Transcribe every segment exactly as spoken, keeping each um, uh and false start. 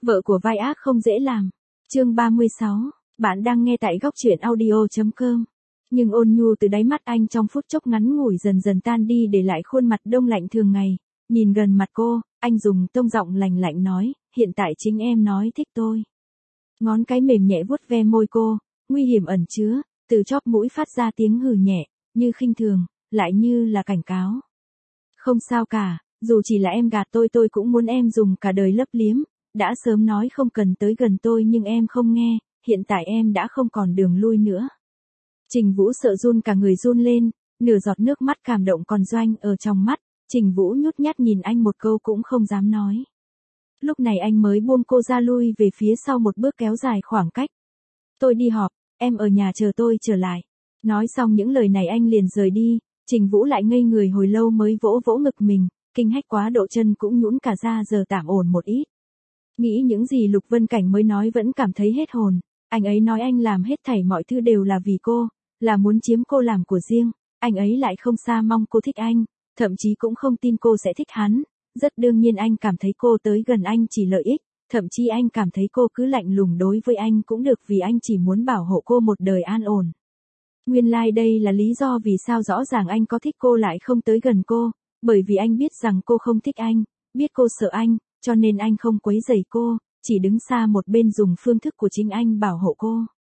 Vợ của vai ác không dễ làm. Chương ba mươi sáu. Bạn đang nghe tại góc truyện audio chấm com. Nhưng ôn nhu từ đáy mắt anh trong phút chốc ngắn ngủi dần dần tan đi để lại khuôn mặt đông lạnh thường ngày. Nhìn gần mặt cô, anh dùng tông giọng lành lạnh nói, hiện tại chính em nói thích tôi. Ngón cái mềm nhẹ vuốt ve môi cô, nguy hiểm ẩn chứa, từ chóp mũi phát ra tiếng hừ nhẹ, như khinh thường, lại như là cảnh cáo. Không sao cả, dù chỉ là em gạt tôi tôi cũng muốn em dùng cả đời lấp liếm. Đã sớm nói không cần tới gần tôi nhưng em không nghe, hiện tại em đã không còn đường lui nữa. Trình Vũ sợ run cả người run lên, nửa giọt nước mắt cảm động còn doanh ở trong mắt, Trình Vũ nhút nhát nhìn anh một câu cũng không dám nói. Lúc này anh mới buông cô ra lui về phía sau một bước kéo dài khoảng cách. Tôi đi họp, em ở nhà chờ tôi trở lại. Nói xong những lời này anh liền rời đi, Trình Vũ lại ngây người hồi lâu mới vỗ vỗ ngực mình, kinh hách quá độ chân cũng nhũn cả ra giờ tạm ổn một ít. Nghĩ những gì Lục Vân Cảnh mới nói vẫn cảm thấy hết hồn, anh ấy nói anh làm hết thảy mọi thứ đều là vì cô, là muốn chiếm cô làm của riêng, anh ấy lại không xa mong cô thích anh, thậm chí cũng không tin cô sẽ thích hắn, rất đương nhiên anh cảm thấy cô tới gần anh chỉ lợi ích, thậm chí anh cảm thấy cô cứ lạnh lùng đối với anh cũng được vì anh chỉ muốn bảo hộ cô một đời an ổn. Nguyên lai like đây là lý do vì sao rõ ràng anh có thích cô lại không tới gần cô, bởi vì anh biết rằng cô không thích anh, biết cô sợ anh. Cho nên anh không quấy rầy cô, chỉ đứng xa một bên dùng phương thức của chính anh bảo hộ cô.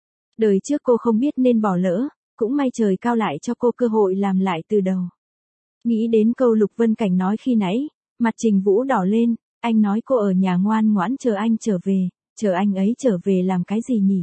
Đời trước cô không biết nên bỏ lỡ, cũng may trời cao lại cho cô cơ hội làm lại từ đầu. Nghĩ đến câu Lục Vân Cảnh nói khi nãy, mặt Trình Vũ đỏ lên, anh nói cô ở nhà ngoan ngoãn chờ anh trở về, chờ anh ấy trở về làm cái gì nhỉ?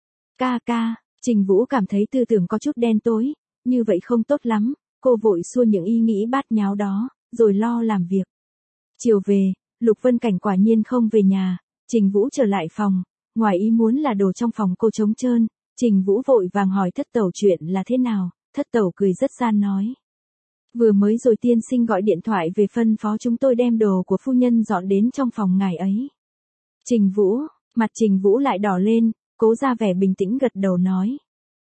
Ca ca, Trình Vũ cảm thấy tư tưởng có chút đen tối, như vậy không tốt lắm, cô vội xua những ý nghĩ bát nháo đó, rồi lo làm việc. Chiều về, Lục Vân Cảnh quả nhiên không về nhà, Trình Vũ trở lại phòng, ngoài ý muốn là đồ trong phòng cô trống trơn, Trình Vũ vội vàng hỏi thất tẩu chuyện là thế nào, thất tẩu cười rất gian nói. Vừa mới rồi tiên sinh gọi điện thoại về phân phó chúng tôi đem đồ của phu nhân dọn đến trong phòng ngài ấy. Trình Vũ, mặt Trình Vũ lại đỏ lên, cố ra vẻ bình tĩnh gật đầu nói.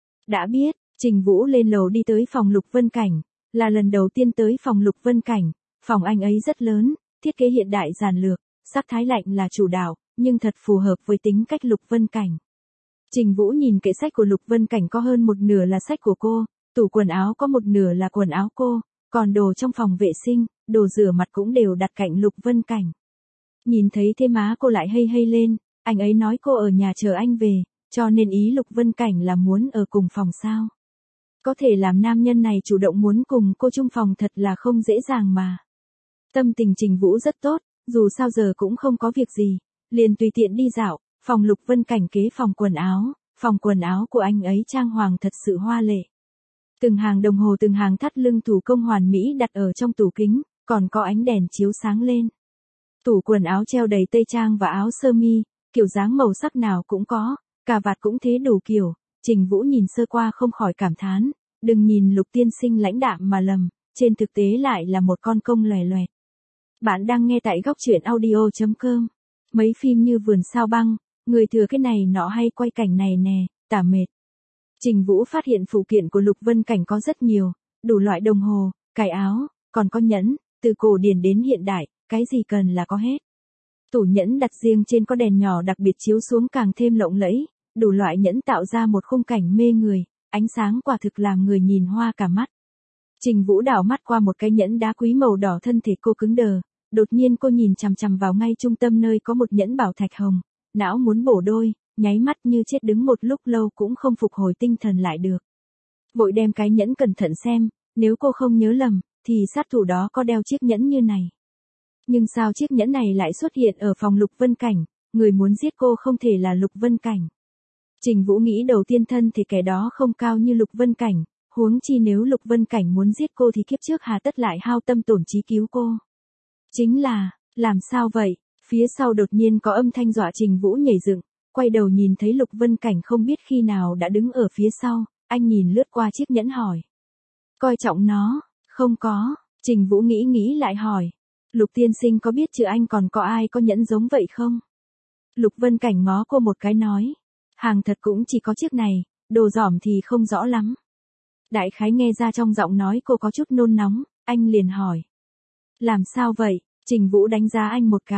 Đã biết, Trình Vũ lên lầu đi tới phòng Lục Vân Cảnh, là lần đầu tiên tới phòng Lục Vân Cảnh, phòng anh ấy rất lớn. Thiết kế hiện đại giản lược, sắc thái lạnh là chủ đạo, nhưng thật phù hợp với tính cách Lục Vân Cảnh. Trình Vũ nhìn kệ sách của Lục Vân Cảnh có hơn một nửa là sách của cô, tủ quần áo có một nửa là quần áo cô, còn đồ trong phòng vệ sinh, đồ rửa mặt cũng đều đặt cạnh Lục Vân Cảnh. Nhìn thấy thế má cô lại hây hây lên, anh ấy nói cô ở nhà chờ anh về, cho nên ý Lục Vân Cảnh là muốn ở cùng phòng sao. Có thể làm nam nhân này chủ động muốn cùng cô chung phòng thật là không dễ dàng mà. Tâm tình Trình Vũ rất tốt, dù sao giờ cũng không có việc gì, liền tùy tiện đi dạo, phòng Lục Vân Cảnh kế phòng quần áo, phòng quần áo của anh ấy trang hoàng thật sự hoa lệ. Từng hàng đồng hồ từng hàng thắt lưng thủ công hoàn mỹ đặt ở trong tủ kính, còn có ánh đèn chiếu sáng lên. Tủ quần áo treo đầy tây trang và áo sơ mi, kiểu dáng màu sắc nào cũng có, cà vạt cũng thế đủ kiểu, Trình Vũ nhìn sơ qua không khỏi cảm thán, đừng nhìn Lục tiên sinh lãnh đạm mà lầm, trên thực tế lại là một con công lòe loẹt. Bạn đang nghe tại góc truyện audio chấm com. Mấy phim như Vườn Sao Băng, Người thừa cái này nọ hay quay cảnh này nè, tả mệt. Trình Vũ phát hiện phụ kiện của Lục Vân Cảnh có rất nhiều, đủ loại đồng hồ, cài áo, còn có nhẫn, từ cổ điển đến hiện đại, cái gì cần là có hết. Tủ nhẫn đặt riêng trên có đèn nhỏ đặc biệt chiếu xuống càng thêm lộng lẫy, đủ loại nhẫn tạo ra một khung cảnh mê người, ánh sáng quả thực làm người nhìn hoa cả mắt. Trình Vũ đảo mắt qua một cái nhẫn đá quý màu đỏ, thân thể cô cứng đờ, đột nhiên cô nhìn chằm chằm vào ngay trung tâm nơi có một nhẫn bảo thạch hồng, não muốn bổ đôi, nháy mắt như chết đứng một lúc lâu cũng không phục hồi tinh thần lại được. Vội đem cái nhẫn cẩn thận xem, nếu cô không nhớ lầm, thì sát thủ đó có đeo chiếc nhẫn như này. Nhưng sao chiếc nhẫn này lại xuất hiện ở phòng Lục Vân Cảnh, người muốn giết cô không thể là Lục Vân Cảnh. Trình Vũ nghĩ đầu tiên thân thì kẻ đó không cao như Lục Vân Cảnh, huống chi nếu Lục Vân Cảnh muốn giết cô thì kiếp trước hà tất lại hao tâm tổn trí cứu cô. Chính là, làm sao vậy? Phía sau đột nhiên có âm thanh dọa Trình Vũ nhảy dựng, quay đầu nhìn thấy Lục Vân Cảnh không biết khi nào đã đứng ở phía sau, anh nhìn lướt qua chiếc nhẫn hỏi. Coi trọng nó, không có, Trình Vũ nghĩ nghĩ lại hỏi. Lục tiên sinh có biết chứ anh còn có ai có nhẫn giống vậy không? Lục Vân Cảnh ngó cô một cái nói. Hàng thật cũng chỉ có chiếc này, đồ giỏm thì không rõ lắm. Đại khái nghe ra trong giọng nói cô có chút nôn nóng, anh liền hỏi. Làm sao vậy? Trình Vũ đánh giá anh một cái,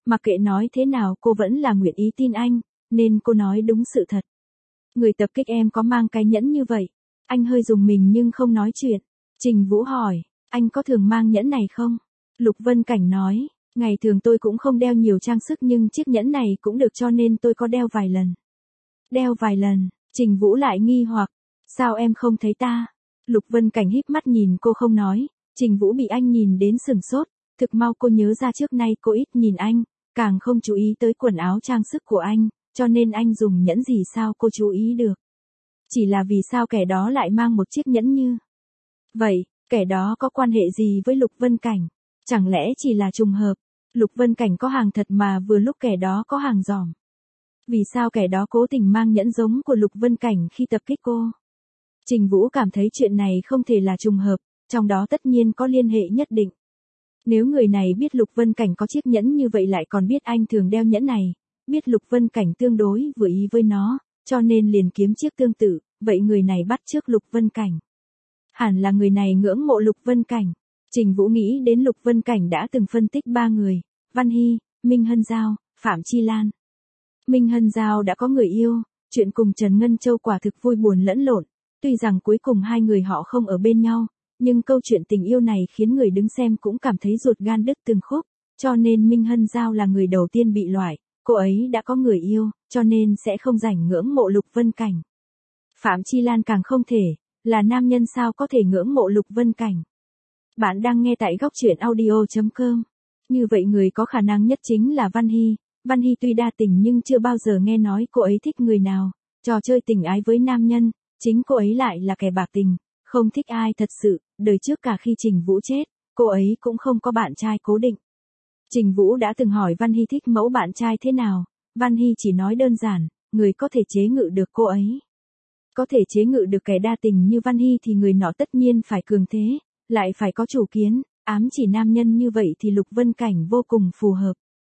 Mặc kệ nói thế nào cô vẫn là nguyện ý tin anh, nên cô nói đúng sự thật. Người tập kích em có mang cái nhẫn như vậy. Anh hơi rùng mình nhưng không nói chuyện. Trình Vũ hỏi, anh có thường mang nhẫn này không? Lục Vân Cảnh nói, ngày thường tôi cũng không đeo nhiều trang sức nhưng chiếc nhẫn này cũng được cho nên tôi có đeo vài lần. Đeo vài lần, Trình Vũ lại nghi hoặc, sao em không thấy ta? Lục Vân Cảnh híp mắt nhìn cô không nói, Trình Vũ bị anh nhìn đến sừng sốt, thực mau cô nhớ ra trước nay cô ít nhìn anh, càng không chú ý tới quần áo trang sức của anh, cho nên anh dùng nhẫn gì sao cô chú ý được. Chỉ là vì sao kẻ đó lại mang một chiếc nhẫn như vậy, kẻ đó có quan hệ gì với Lục Vân Cảnh? Chẳng lẽ chỉ là trùng hợp, Lục Vân Cảnh có hàng thật mà vừa lúc kẻ đó có hàng giỏm. Vì sao kẻ đó cố tình mang nhẫn giống của Lục Vân Cảnh khi tập kích cô? Trình Vũ cảm thấy chuyện này không thể là trùng hợp, trong đó tất nhiên có liên hệ nhất định. Nếu người này biết Lục Vân Cảnh có chiếc nhẫn như vậy lại còn biết anh thường đeo nhẫn này, biết Lục Vân Cảnh tương đối vừa ý với nó, cho nên liền kiếm chiếc tương tự, vậy người này bắt chước Lục Vân Cảnh. Hẳn là người này ngưỡng mộ Lục Vân Cảnh. Trình Vũ nghĩ đến Lục Vân Cảnh đã từng phân tích ba người, Văn Hy, Minh Hân Giao, Phạm Chi Lan. Minh Hân Giao đã có người yêu, chuyện cùng Trần Ngân Châu quả thực vui buồn lẫn lộn, tuy rằng cuối cùng hai người họ không ở bên nhau, nhưng câu chuyện tình yêu này khiến người đứng xem cũng cảm thấy ruột gan đứt từng khúc, cho nên Minh Hân Giao là người đầu tiên bị loại, cô ấy đã có người yêu, cho nên sẽ không rảnh ngưỡng mộ Lục Vân Cảnh. Phạm Chi Lan càng không thể, là nam nhân sao có thể ngưỡng mộ Lục Vân Cảnh. Bạn đang nghe tại góc truyện audio chấm com. Như vậy người có khả năng nhất chính là Văn Hy. Văn Hy tuy đa tình nhưng chưa bao giờ nghe nói cô ấy thích người nào, trò chơi tình ái với nam nhân, chính cô ấy lại là kẻ bạc tình, không thích ai thật sự, đời trước cả khi Trình Vũ chết, cô ấy cũng không có bạn trai cố định. Trình Vũ đã từng hỏi Văn Hy thích mẫu bạn trai thế nào, Văn Hy chỉ nói đơn giản, người có thể chế ngự được cô ấy. Có thể chế ngự được kẻ đa tình như Văn Hy thì người nọ tất nhiên phải cường thế, lại phải có chủ kiến, ám chỉ nam nhân như vậy thì Lục Vân Cảnh vô cùng phù hợp.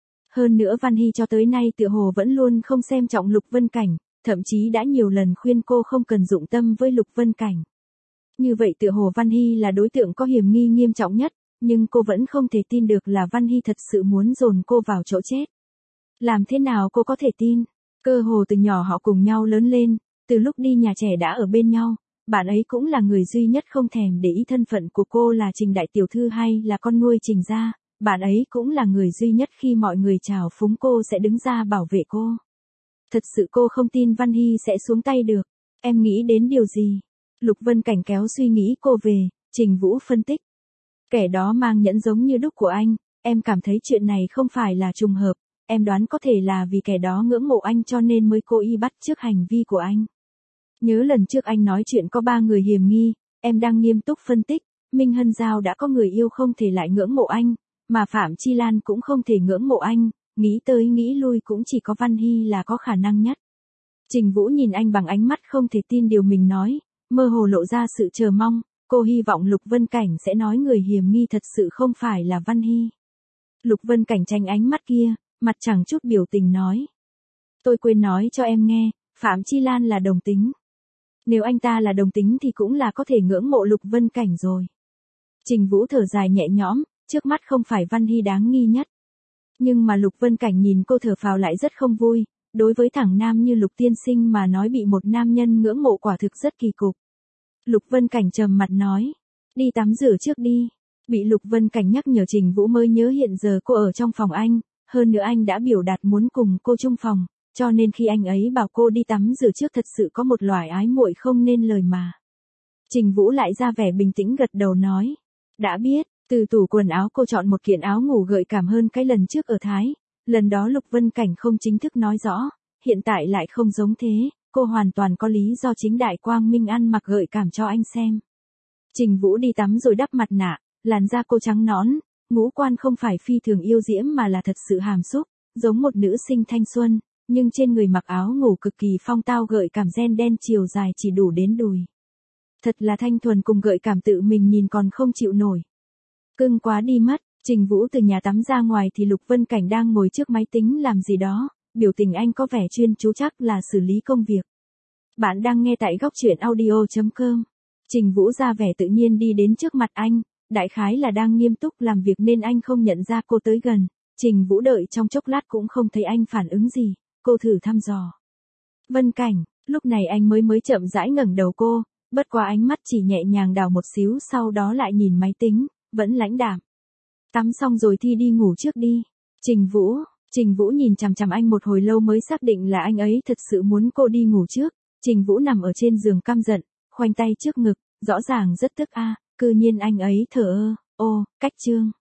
Hơn nữa Văn Hy cho tới nay tựa hồ vẫn luôn không xem trọng Lục Vân Cảnh, thậm chí đã nhiều lần khuyên cô không cần dụng tâm với Lục Vân Cảnh. Như vậy tựa hồ Văn Hy là đối tượng có hiểm nghi nghiêm trọng nhất, nhưng cô vẫn không thể tin được là Văn Hy thật sự muốn dồn cô vào chỗ chết. Làm thế nào cô có thể tin? Cơ hồ từ nhỏ họ cùng nhau lớn lên, từ lúc đi nhà trẻ đã ở bên nhau, bạn ấy cũng là người duy nhất không thèm để ý thân phận của cô là Trình đại tiểu thư hay là con nuôi Trình gia, bạn ấy cũng là người duy nhất khi mọi người chào phúng cô sẽ đứng ra bảo vệ cô. Thật sự cô không tin Văn Hy sẽ xuống tay được. Em nghĩ đến điều gì? Lục Vân Cảnh kéo suy nghĩ cô về, Trình Vũ phân tích. Kẻ đó mang nhẫn giống như đúc của anh, em cảm thấy chuyện này không phải là trùng hợp, em đoán có thể là vì kẻ đó ngưỡng mộ anh cho nên mới cố ý bắt chước hành vi của anh. Nhớ lần trước anh nói chuyện có ba người hiểm nghi, em đang nghiêm túc phân tích, Minh Hân Giao đã có người yêu không thể lại ngưỡng mộ anh, mà Phạm Chi Lan cũng không thể ngưỡng mộ anh, nghĩ tới nghĩ lui cũng chỉ có Văn Hy là có khả năng nhất. Trình Vũ nhìn anh bằng ánh mắt không thể tin điều mình nói, mơ hồ lộ ra sự chờ mong, cô hy vọng Lục Vân Cảnh sẽ nói người hiểm nghi thật sự không phải là Văn Hy. Lục Vân Cảnh tránh ánh mắt kia, mặt chẳng chút biểu tình nói. Tôi quên nói cho em nghe, Phạm Chi Lan là đồng tính. Nếu anh ta là đồng tính thì cũng là có thể ngưỡng mộ Lục Vân Cảnh rồi. Trình Vũ thở dài nhẹ nhõm, trước mắt không phải Văn Hy đáng nghi nhất. Nhưng mà Lục Vân Cảnh nhìn cô thở phào lại rất không vui, đối với thằng nam như Lục tiên sinh mà nói bị một nam nhân ngưỡng mộ quả thực rất kỳ cục. Lục Vân Cảnh trầm mặt nói, đi tắm rửa trước đi. Bị Lục Vân Cảnh nhắc nhở Trình Vũ mới nhớ hiện giờ cô ở trong phòng anh, hơn nữa anh đã biểu đạt muốn cùng cô chung phòng, cho nên khi anh ấy bảo cô đi tắm rửa trước thật sự có một loại ái muội không nên lời mà. Trình Vũ lại ra vẻ bình tĩnh gật đầu nói, đã biết. Từ tủ quần áo cô chọn một kiện áo ngủ gợi cảm hơn cái lần trước ở Thái, lần đó Lục Vân Cảnh không chính thức nói rõ, hiện tại lại không giống thế, cô hoàn toàn có lý do chính đại quang minh ăn mặc gợi cảm cho anh xem. Trình Vũ đi tắm rồi đắp mặt nạ, làn da cô trắng nõn, ngũ quan không phải phi thường yêu diễm mà là thật sự hàm xúc, giống một nữ sinh thanh xuân, nhưng trên người mặc áo ngủ cực kỳ phong tao gợi cảm ren đen chiều dài chỉ đủ đến đùi. Thật là thanh thuần cùng gợi cảm tự mình nhìn còn không chịu nổi. Cưng quá đi mất, Trình Vũ từ nhà tắm ra ngoài thì Lục Vân Cảnh đang ngồi trước máy tính làm gì đó, biểu tình anh có vẻ chuyên chú chắc là xử lý công việc. Bạn đang nghe tại góc truyện audio chấm com. Trình Vũ ra vẻ tự nhiên đi đến trước mặt anh, đại khái là đang nghiêm túc làm việc nên anh không nhận ra cô tới gần, Trình Vũ đợi trong chốc lát cũng không thấy anh phản ứng gì, cô thử thăm dò. Vân Cảnh, lúc này anh mới mới chậm rãi ngẩng đầu cô, bất quá ánh mắt chỉ nhẹ nhàng đảo một xíu sau đó lại nhìn máy tính, vẫn lãnh đạm. Tắm xong rồi thì đi ngủ trước đi. Trình Vũ, Trình Vũ nhìn chằm chằm anh một hồi lâu mới xác định là anh ấy thật sự muốn cô đi ngủ trước. Trình Vũ nằm ở trên giường căm giận, khoanh tay trước ngực, rõ ràng rất tức a, cư nhiên anh ấy thờ ơ, ô, cách chương.